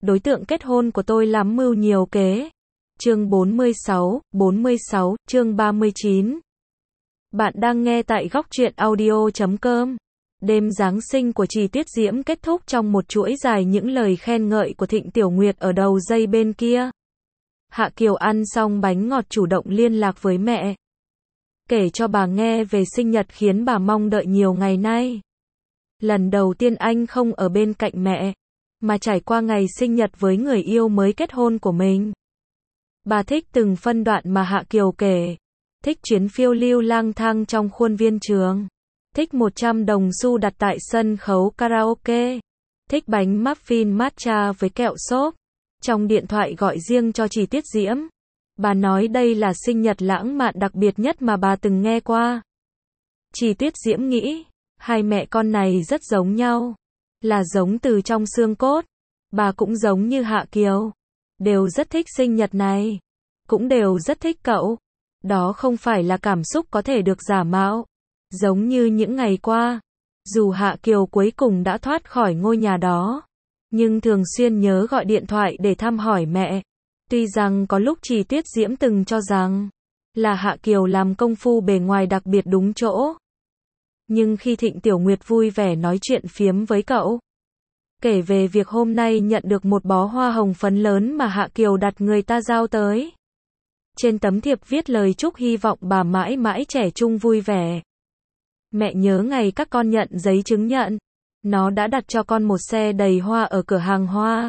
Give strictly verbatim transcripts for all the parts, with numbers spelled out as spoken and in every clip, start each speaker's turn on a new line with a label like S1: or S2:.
S1: đối tượng kết hôn của tôi lắm mưu nhiều kế. Chương bốn mươi sáu, bốn mươi sáu, chương ba mươi chín. Bạn đang nghe tại góc truyện audio chấm com. Đêm Giáng sinh của Trì Tuyết Diễm kết thúc trong một chuỗi dài những lời khen ngợi của Thịnh Tiểu Nguyệt ở đầu dây bên kia. Hạ Kiều ăn xong bánh ngọt chủ động liên lạc với mẹ. Kể cho bà nghe về sinh nhật khiến bà mong đợi nhiều ngày nay. Lần đầu tiên anh không ở bên cạnh mẹ, mà trải qua ngày sinh nhật với người yêu mới kết hôn của mình. Bà thích từng phân đoạn mà Hạ Kiều kể. Thích chuyến phiêu lưu lang thang trong khuôn viên trường. Thích một trăm đồng xu đặt tại sân khấu karaoke. Thích bánh muffin matcha với kẹo xốp. Trong điện thoại gọi riêng cho Trì Tuyết Diễm. Bà nói đây là sinh nhật lãng mạn đặc biệt nhất mà bà từng nghe qua. Trì Tuyết Diễm nghĩ, hai mẹ con này rất giống nhau. Là giống từ trong xương cốt. Bà cũng giống như Hạ Kiều. Đều rất thích sinh nhật này. Cũng đều rất thích cậu. Đó không phải là cảm xúc có thể được giả mạo. Giống như những ngày qua. Dù Hạ Kiều cuối cùng đã thoát khỏi ngôi nhà đó. Nhưng thường xuyên nhớ gọi điện thoại để thăm hỏi mẹ. Tuy rằng có lúc Trì Tuyết Diễm từng cho rằng là Hạ Kiều làm công phu bề ngoài đặc biệt đúng chỗ. Nhưng khi Thịnh Tiểu Nguyệt vui vẻ nói chuyện phiếm với cậu, kể về việc hôm nay nhận được một bó hoa hồng phấn lớn mà Hạ Kiều đặt người ta giao tới. Trên tấm thiệp viết lời chúc hy vọng bà mãi mãi trẻ trung vui vẻ. Mẹ nhớ ngày các con nhận giấy chứng nhận, nó đã đặt cho con một xe đầy hoa ở cửa hàng hoa.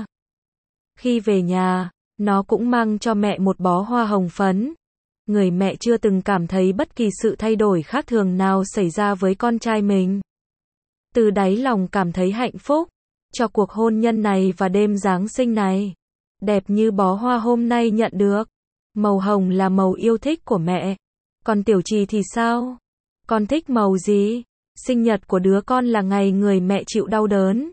S1: Khi về nhà, nó cũng mang cho mẹ một bó hoa hồng phấn. Người mẹ chưa từng cảm thấy bất kỳ sự thay đổi khác thường nào xảy ra với con trai mình. Từ đáy lòng cảm thấy hạnh phúc cho cuộc hôn nhân này và đêm Giáng sinh này. Đẹp như bó hoa hôm nay nhận được. Màu hồng là màu yêu thích của mẹ. Còn Tiểu Trì thì sao? Con thích màu gì? Sinh nhật của đứa con là ngày người mẹ chịu đau đớn.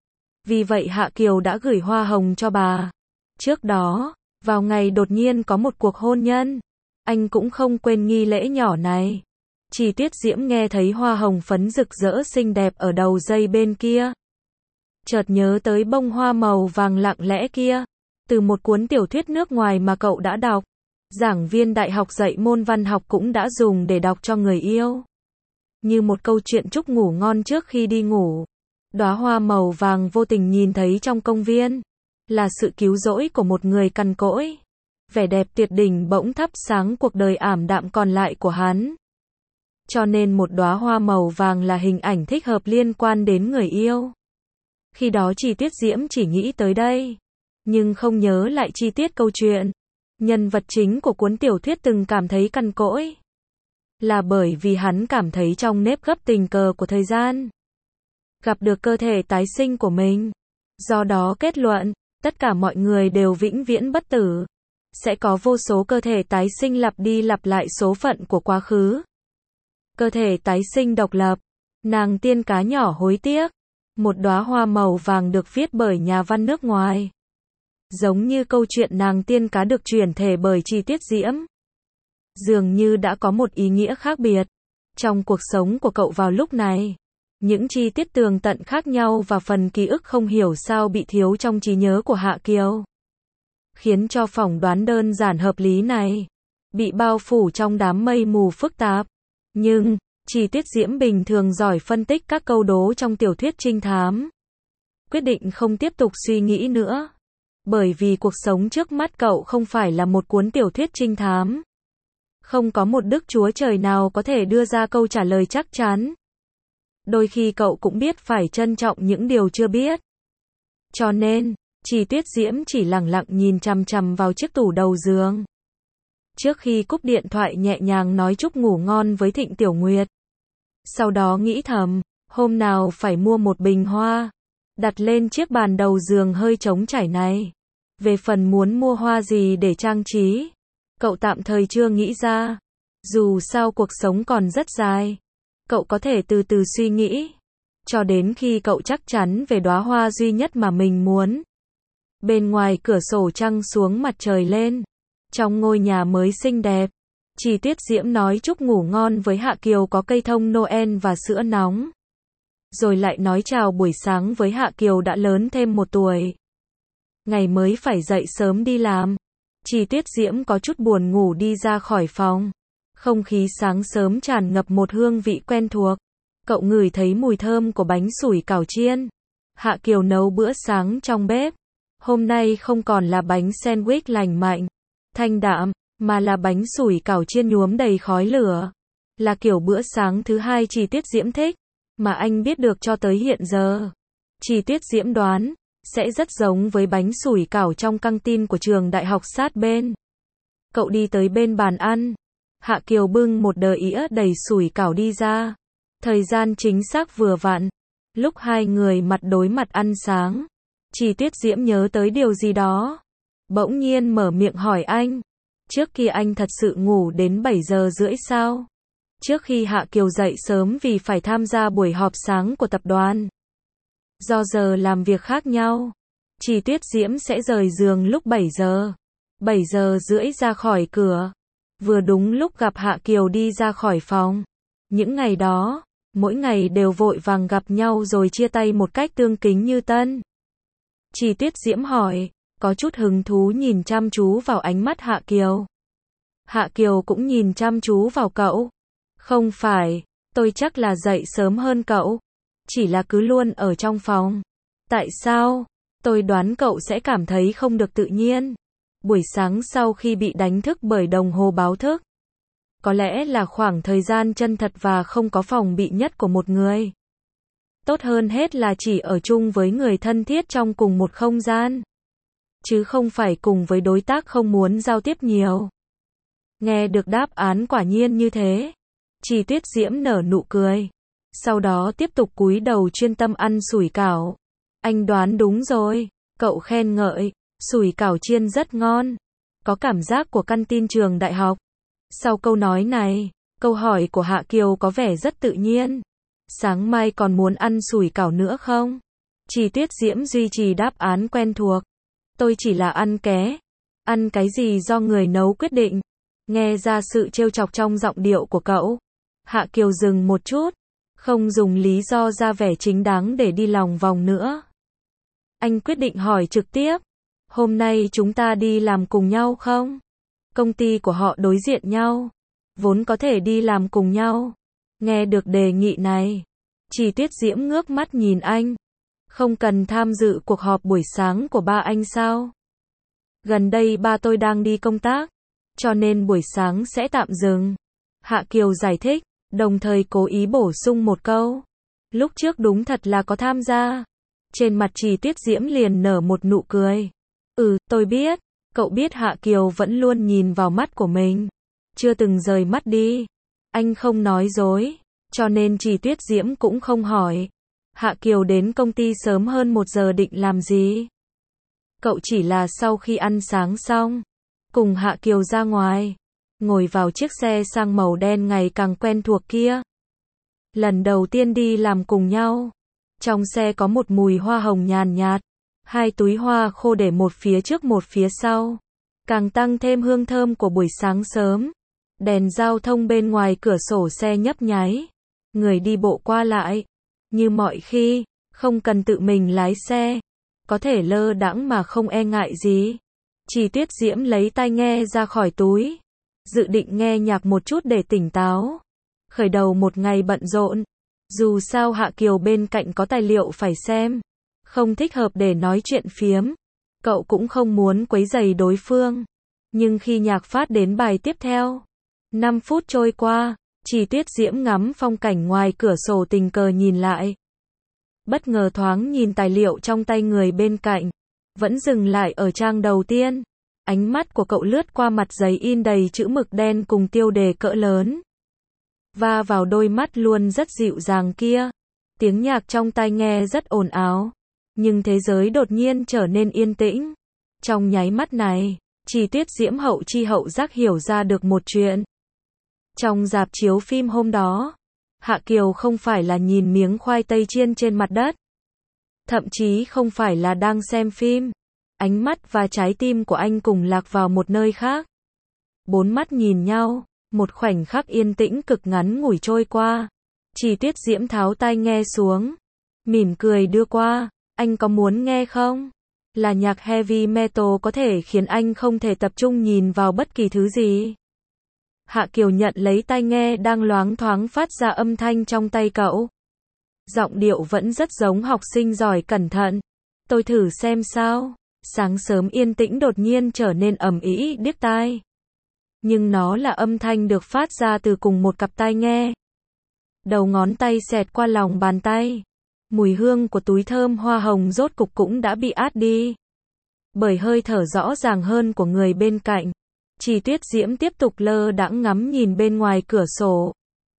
S1: Vì vậy Hạ Kiều đã gửi hoa hồng cho bà. Trước đó, vào ngày đột nhiên có một cuộc hôn nhân, anh cũng không quên nghi lễ nhỏ này. Trì Tuyết Diễm nghe thấy hoa hồng phấn rực rỡ xinh đẹp ở đầu dây bên kia. Chợt nhớ tới bông hoa màu vàng lặng lẽ kia. Từ một cuốn tiểu thuyết nước ngoài mà cậu đã đọc. Giảng viên đại học dạy môn văn học cũng đã dùng để đọc cho người yêu. Như một câu chuyện chúc ngủ ngon trước khi đi ngủ. Đóa hoa màu vàng vô tình nhìn thấy trong công viên. Là sự cứu rỗi của một người cằn cỗi. Vẻ đẹp tuyệt đỉnh bỗng thắp sáng cuộc đời ảm đạm còn lại của hắn. Cho nên một đóa hoa màu vàng là hình ảnh thích hợp liên quan đến người yêu. Khi đó Trì Tuyết Diễm chỉ nghĩ tới đây. Nhưng không nhớ lại chi tiết câu chuyện. Nhân vật chính của cuốn tiểu thuyết từng cảm thấy cằn cỗi. Là bởi vì hắn cảm thấy trong nếp gấp tình cờ của thời gian. Gặp được cơ thể tái sinh của mình. Do đó kết luận, tất cả mọi người đều vĩnh viễn bất tử. Sẽ có vô số cơ thể tái sinh lặp đi lặp lại số phận của quá khứ. Cơ thể tái sinh độc lập. Nàng tiên cá nhỏ hối tiếc. Một đóa hoa màu vàng được viết bởi nhà văn nước ngoài. Giống như câu chuyện nàng tiên cá được chuyển thể bởi Trì Tuyết Diễm. Dường như đã có một ý nghĩa khác biệt. Trong cuộc sống của cậu vào lúc này. Những chi tiết tường tận khác nhau và phần ký ức không hiểu sao bị thiếu trong trí nhớ của Hạ Kiều. Khiến cho phỏng đoán đơn giản hợp lý này. Bị bao phủ trong đám mây mù phức tạp. Nhưng, Trì Tuyết Diễm bình thường giỏi phân tích các câu đố trong tiểu thuyết trinh thám. Quyết định không tiếp tục suy nghĩ nữa. Bởi vì cuộc sống trước mắt cậu không phải là một cuốn tiểu thuyết trinh thám. Không có một đức chúa trời nào có thể đưa ra câu trả lời chắc chắn. Đôi khi cậu cũng biết phải trân trọng những điều chưa biết. Cho nên, Trì Tuyết Diễm chỉ lặng lặng nhìn chằm chằm vào chiếc tủ đầu giường. Trước khi cúp điện thoại nhẹ nhàng nói chúc ngủ ngon với Thịnh Tiểu Nguyệt. Sau đó nghĩ thầm, hôm nào phải mua một bình hoa. Đặt lên chiếc bàn đầu giường hơi trống trải này. Về phần muốn mua hoa gì để trang trí, cậu tạm thời chưa nghĩ ra. Dù sao cuộc sống còn rất dài. Cậu có thể từ từ suy nghĩ. Cho đến khi cậu chắc chắn về đóa hoa duy nhất mà mình muốn. Bên ngoài cửa sổ trăng xuống mặt trời lên. Trong ngôi nhà mới xinh đẹp. Trì Tuyết Diễm nói chúc ngủ ngon với Hạ Kiều có cây thông Noel và sữa nóng. Rồi lại nói chào buổi sáng với Hạ Kiều đã lớn thêm một tuổi. ngày mới phải dậy sớm đi làm. Chỉ Tuyết Diễm có chút buồn ngủ đi ra khỏi phòng. Không khí sáng sớm tràn ngập một hương vị quen thuộc. Cậu ngửi thấy mùi thơm của bánh sủi cảo chiên. Hạ Kiều nấu bữa sáng trong bếp. Hôm nay không còn là bánh sandwich lành mạnh, thanh đạm, mà là bánh sủi cảo chiên nhuốm đầy khói lửa. Là kiểu bữa sáng thứ hai Chỉ Tuyết Diễm thích, mà anh biết được cho tới hiện giờ. Chỉ Tuyết Diễm đoán, sẽ rất giống với bánh sủi cảo trong căng tin của trường đại học sát bên. Cậu đi tới bên bàn ăn. Hạ Kiều bưng một đờ ĩa đầy sủi cảo đi ra. Thời gian chính xác vừa vặn. Lúc hai người mặt đối mặt ăn sáng, Chỉ Tuyết Diễm nhớ tới điều gì đó. Bỗng nhiên mở miệng hỏi anh. Trước kia anh thật sự ngủ đến bảy giờ rưỡi sao? Trước khi Hạ Kiều dậy sớm vì phải tham gia buổi họp sáng của tập đoàn. Do giờ làm việc khác nhau, Chỉ Tuyết Diễm sẽ rời giường lúc bảy giờ. bảy giờ rưỡi ra khỏi cửa. Vừa đúng lúc gặp Hạ Kiều đi ra khỏi phòng. Những ngày đó, mỗi ngày đều vội vàng gặp nhau rồi chia tay một cách tương kính như tân. Chỉ Tuyết Diễm hỏi, có chút hứng thú nhìn chăm chú vào ánh mắt Hạ Kiều. Hạ Kiều cũng nhìn chăm chú vào cậu. Không phải, tôi chắc là dậy sớm hơn cậu. Chỉ là cứ luôn ở trong phòng. Tại sao? Tôi đoán cậu sẽ cảm thấy không được tự nhiên. Buổi sáng sau khi bị đánh thức bởi đồng hồ báo thức. Có lẽ là khoảng thời gian chân thật và không có phòng bị nhất của một người. Tốt hơn hết là chỉ ở chung với người thân thiết trong cùng một không gian. Chứ không phải cùng với đối tác không muốn giao tiếp nhiều. Nghe được đáp án quả nhiên như thế. Chỉ Tuyết Diễm nở nụ cười. Sau đó tiếp tục cúi đầu chuyên tâm ăn sủi cảo. Anh đoán đúng rồi. Cậu khen ngợi. Sủi cảo chiên rất ngon. Có cảm giác của căn tin trường đại học. Sau câu nói này, câu hỏi của Hạ Kiều có vẻ rất tự nhiên. Sáng mai còn muốn ăn sủi cảo nữa không? Chỉ Tuyết Diễm duy trì đáp án quen thuộc. Tôi chỉ là ăn ké. Ăn cái gì do người nấu quyết định. Nghe ra sự trêu chọc trong giọng điệu của cậu. Hạ Kiều dừng một chút. Không dùng lý do ra vẻ chính đáng để đi lòng vòng nữa. Anh quyết định hỏi trực tiếp. Hôm nay chúng ta đi làm cùng nhau không? Công ty của họ đối diện nhau. Vốn có thể đi làm cùng nhau. Nghe được đề nghị này. Chỉ Tuyết Diễm ngước mắt nhìn anh. Không cần tham dự cuộc họp buổi sáng của ba anh sao? Gần đây ba tôi đang đi công tác. Cho nên buổi sáng sẽ tạm dừng. Hạ Kiều giải thích. Đồng thời cố ý bổ sung một câu. Lúc trước đúng thật là có tham gia. Trên mặt Chỉ Tuyết Diễm liền nở một nụ cười. Ừ, tôi biết. Cậu biết Hạ Kiều vẫn luôn nhìn vào mắt của mình. Chưa từng rời mắt đi. Anh không nói dối. Cho nên Chỉ Tuyết Diễm cũng không hỏi. Hạ Kiều đến công ty sớm hơn một giờ định làm gì? Cậu chỉ là sau khi ăn sáng xong. Cùng Hạ Kiều ra ngoài. Ngồi vào chiếc xe sang màu đen ngày càng quen thuộc kia. Lần đầu tiên đi làm cùng nhau. Trong xe có một mùi hoa hồng nhàn nhạt. Hai túi hoa khô để một phía trước một phía sau. Càng tăng thêm hương thơm của buổi sáng sớm. Đèn giao thông bên ngoài cửa sổ xe nhấp nháy. Người đi bộ qua lại. Như mọi khi, không cần tự mình lái xe. Có thể lơ đãng mà không e ngại gì. Chỉ Tuyết Diễm lấy tai nghe ra khỏi túi. Dự định nghe nhạc một chút để tỉnh táo. Khởi đầu một ngày bận rộn. Dù sao Hạ Kiều bên cạnh có tài liệu phải xem. Không thích hợp để nói chuyện phiếm. Cậu cũng không muốn quấy rầy đối phương. Nhưng khi nhạc phát đến bài tiếp theo. năm phút trôi qua. Chỉ Tuyết Diễm ngắm phong cảnh ngoài cửa sổ tình cờ nhìn lại. Bất ngờ thoáng nhìn tài liệu trong tay người bên cạnh. Vẫn dừng lại ở trang đầu tiên. Ánh mắt của cậu lướt qua mặt giấy in đầy chữ mực đen cùng tiêu đề cỡ lớn. Va vào đôi mắt luôn rất dịu dàng kia. Tiếng nhạc trong tai nghe rất ồn ào. Nhưng thế giới đột nhiên trở nên yên tĩnh. Trong nháy mắt này, Chỉ Tuyết Diễm hậu chi hậu giác hiểu ra được một chuyện. Trong rạp chiếu phim hôm đó, Hạ Kiều không phải là nhìn miếng khoai tây chiên trên mặt đất. Thậm chí không phải là đang xem phim. Ánh mắt và trái tim của anh cùng lạc vào một nơi khác. Bốn mắt nhìn nhau, một khoảnh khắc yên tĩnh cực ngắn ngủi trôi qua. Chỉ Tuyết Diễm tháo tai nghe xuống, mỉm cười đưa qua, anh có muốn nghe không? là nhạc heavy metal có thể khiến anh không thể tập trung nhìn vào bất kỳ thứ gì. Hạ Kiều nhận lấy tai nghe đang loáng thoáng phát ra âm thanh trong tay cậu. Giọng điệu vẫn rất giống học sinh giỏi cẩn thận. Tôi thử xem sao. Sáng sớm yên tĩnh đột nhiên trở nên ầm ĩ điếc tai. Nhưng nó là âm thanh được phát ra từ cùng một cặp tai nghe. Đầu ngón tay xẹt qua lòng bàn tay. Mùi hương của túi thơm hoa hồng rốt cục cũng đã bị át đi. Bởi hơi thở rõ ràng hơn của người bên cạnh. Chỉ Tuyết Diễm tiếp tục lơ đãng ngắm nhìn bên ngoài cửa sổ.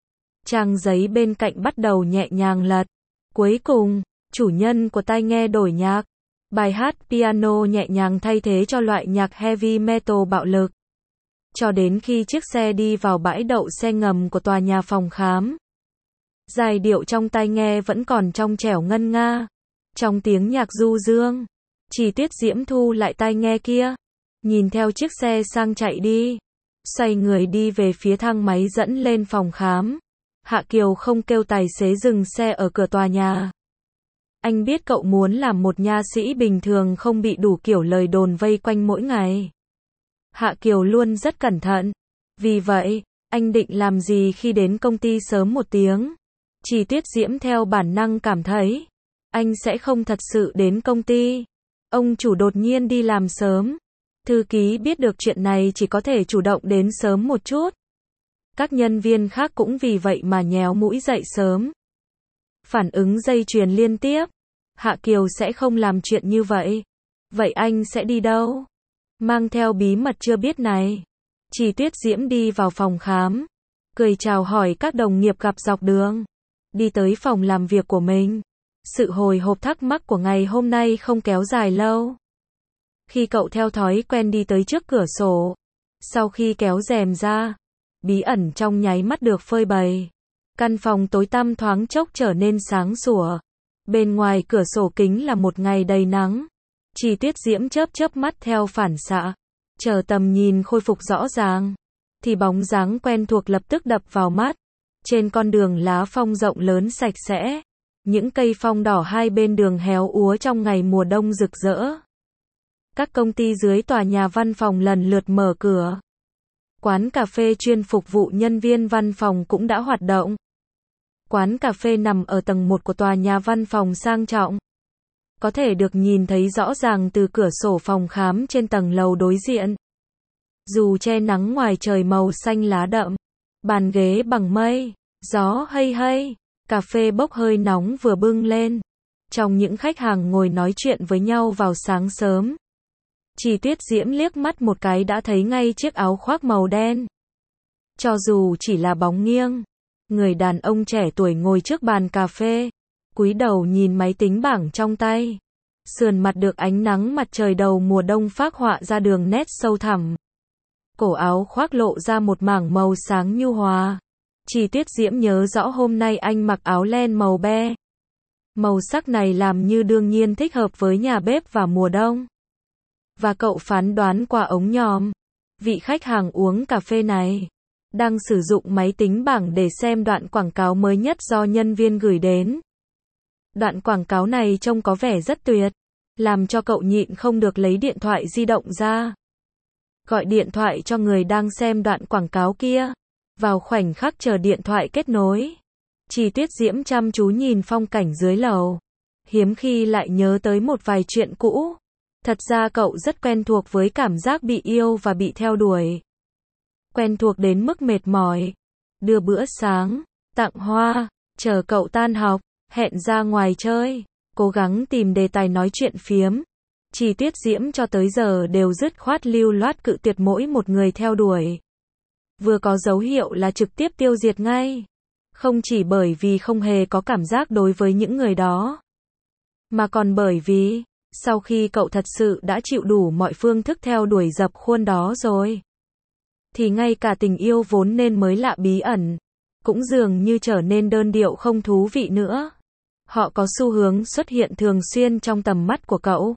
S1: Trang giấy bên cạnh bắt đầu nhẹ nhàng lật. Cuối cùng, chủ nhân của tai nghe đổi nhạc. Bài hát piano nhẹ nhàng thay thế cho loại nhạc heavy metal bạo lực. Cho đến khi chiếc xe đi vào bãi đậu xe ngầm của tòa nhà phòng khám. Giai điệu trong tai nghe vẫn còn trong trẻo ngân nga. Trong tiếng nhạc du dương. Chỉ Tuyết Diễm thu lại tai nghe kia. Nhìn theo chiếc xe sang chạy đi. Xoay người đi về phía thang máy dẫn lên phòng khám. Hạ Kiều không kêu tài xế dừng xe ở cửa tòa nhà. Anh biết cậu muốn làm một nha sĩ bình thường không bị đủ kiểu lời đồn vây quanh mỗi ngày. Hạ Kiều luôn rất cẩn thận. Vì vậy, anh định làm gì khi đến công ty sớm một tiếng. Chỉ Tuyết Diễm theo bản năng cảm thấy, anh sẽ không thật sự đến công ty. Ông chủ đột nhiên đi làm sớm. Thư ký biết được chuyện này chỉ có thể chủ động đến sớm một chút. Các nhân viên khác cũng vì vậy mà nhéo mũi dậy sớm. Phản ứng dây chuyền liên tiếp. Hạ Kiều sẽ không làm chuyện như vậy. Vậy anh sẽ đi đâu? Mang theo bí mật chưa biết này. Chỉ Tuyết Diễm đi vào phòng khám. Cười chào hỏi các đồng nghiệp gặp dọc đường. Đi tới phòng làm việc của mình. Sự hồi hộp thắc mắc của ngày hôm nay không kéo dài lâu. Khi cậu theo thói quen đi tới trước cửa sổ. Sau khi kéo rèm ra. Bí ẩn trong nháy mắt được phơi bày. Căn phòng tối tăm thoáng chốc trở nên sáng sủa. Bên ngoài cửa sổ kính là một ngày đầy nắng. Chỉ Tuyết Diễm chớp chớp mắt theo phản xạ. Chờ tầm nhìn khôi phục rõ ràng. Thì bóng dáng quen thuộc lập tức đập vào mắt. Trên con đường lá phong rộng lớn sạch sẽ. Những cây phong đỏ hai bên đường héo úa trong ngày mùa đông rực rỡ. Các công ty dưới tòa nhà văn phòng lần lượt mở cửa. Quán cà phê chuyên phục vụ nhân viên văn phòng cũng đã hoạt động. Quán cà phê nằm ở tầng một của tòa nhà văn phòng sang trọng. Có thể được nhìn thấy rõ ràng từ cửa sổ phòng khám trên tầng lầu đối diện. Dù che nắng ngoài trời màu xanh lá đậm. Bàn ghế bằng mây. Gió hây hây. Cà phê bốc hơi nóng vừa bưng lên. Trong những khách hàng ngồi nói chuyện với nhau vào sáng sớm. Chỉ Tuyết Diễm liếc mắt một cái đã thấy ngay chiếc áo khoác màu đen. Cho dù chỉ là bóng nghiêng. Người đàn ông trẻ tuổi ngồi trước bàn cà phê. Cúi đầu nhìn máy tính bảng trong tay. Sườn mặt được ánh nắng mặt trời đầu mùa đông phác họa ra đường nét sâu thẳm. Cổ áo khoác lộ ra một mảng màu sáng nhu hòa. Chỉ Tuyết Diễm nhớ rõ hôm nay anh mặc áo len màu be. Màu sắc này làm như đương nhiên thích hợp với nhà bếp vào mùa đông. Và cậu phán đoán qua ống nhòm. Vị khách hàng uống cà phê này đang sử dụng máy tính bảng để xem đoạn quảng cáo mới nhất do nhân viên gửi đến. Đoạn quảng cáo này trông có vẻ rất tuyệt, làm cho cậu nhịn không được lấy điện thoại di động ra. Gọi điện thoại cho người đang xem đoạn quảng cáo kia. Vào khoảnh khắc chờ điện thoại kết nối. Chỉ Tuyết Diễm chăm chú nhìn phong cảnh dưới lầu. Hiếm khi lại nhớ tới một vài chuyện cũ. Thật ra cậu rất quen thuộc với cảm giác bị yêu và bị theo đuổi. Quen thuộc đến mức mệt mỏi. Đưa bữa sáng, tặng hoa, chờ cậu tan học, hẹn ra ngoài chơi, cố gắng tìm đề tài nói chuyện phiếm. Chỉ Tuyết Diễm cho tới giờ đều dứt khoát lưu loát cự tuyệt mỗi một người theo đuổi. Vừa có dấu hiệu là trực tiếp tiêu diệt ngay. Không chỉ bởi vì không hề có cảm giác đối với những người đó. Mà còn bởi vì, sau khi cậu thật sự đã chịu đủ mọi phương thức theo đuổi dập khuôn đó rồi. Thì ngay cả tình yêu vốn nên mới lạ bí ẩn. Cũng dường như trở nên đơn điệu không thú vị nữa. Họ có xu hướng xuất hiện thường xuyên trong tầm mắt của cậu.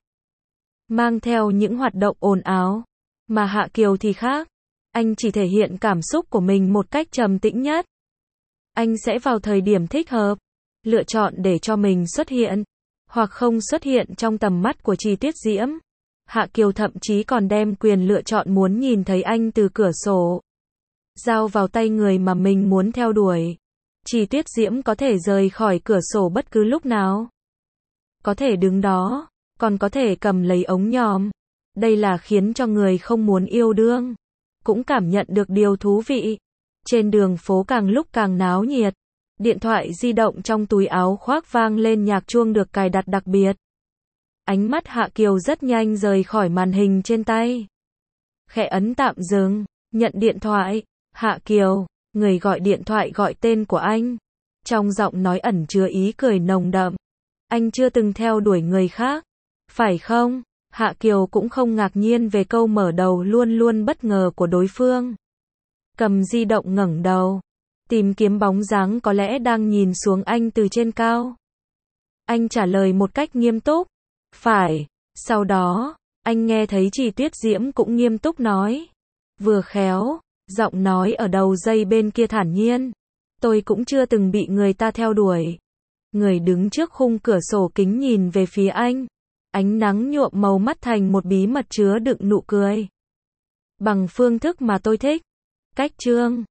S1: Mang theo những hoạt động ồn ào. Mà Hạ Kiều thì khác. Anh chỉ thể hiện cảm xúc của mình một cách trầm tĩnh nhất. Anh sẽ vào thời điểm thích hợp. Lựa chọn để cho mình xuất hiện. hoặc không xuất hiện trong tầm mắt của Chi Tuyết Diễm. Hạ Kiều thậm chí còn đem quyền lựa chọn muốn nhìn thấy anh từ cửa sổ giao vào tay người mà mình muốn theo đuổi. Chi Tuyết Diễm có thể rời khỏi cửa sổ bất cứ lúc nào. Có thể đứng đó, còn có thể cầm lấy ống nhòm. Đây là khiến cho người không muốn yêu đương cũng cảm nhận được điều thú vị. Trên đường phố càng lúc càng náo nhiệt. Điện thoại di động trong túi áo khoác vang lên nhạc chuông được cài đặt đặc biệt. Ánh mắt Hạ Kiều rất nhanh rời khỏi màn hình trên tay. Khẽ ấn tạm dừng, nhận điện thoại. Hạ Kiều, người gọi điện thoại gọi tên của anh. Trong giọng nói ẩn chứa ý cười nồng đậm. Anh chưa từng theo đuổi người khác, phải không? Hạ Kiều cũng không ngạc nhiên về câu mở đầu luôn luôn bất ngờ của đối phương. Cầm di động ngẩng đầu, tìm kiếm bóng dáng có lẽ đang nhìn xuống anh từ trên cao. Anh trả lời một cách nghiêm túc, phải. Sau đó, anh nghe thấy Chi Tuyết Diễm cũng nghiêm túc nói. Vừa khéo, giọng nói ở đầu dây bên kia thản nhiên. Tôi cũng chưa từng bị người ta theo đuổi. Người đứng trước khung cửa sổ kính nhìn về phía anh. Ánh nắng nhuộm màu mắt thành một bí mật chứa đựng nụ cười. Bằng phương thức mà tôi thích. Cách chương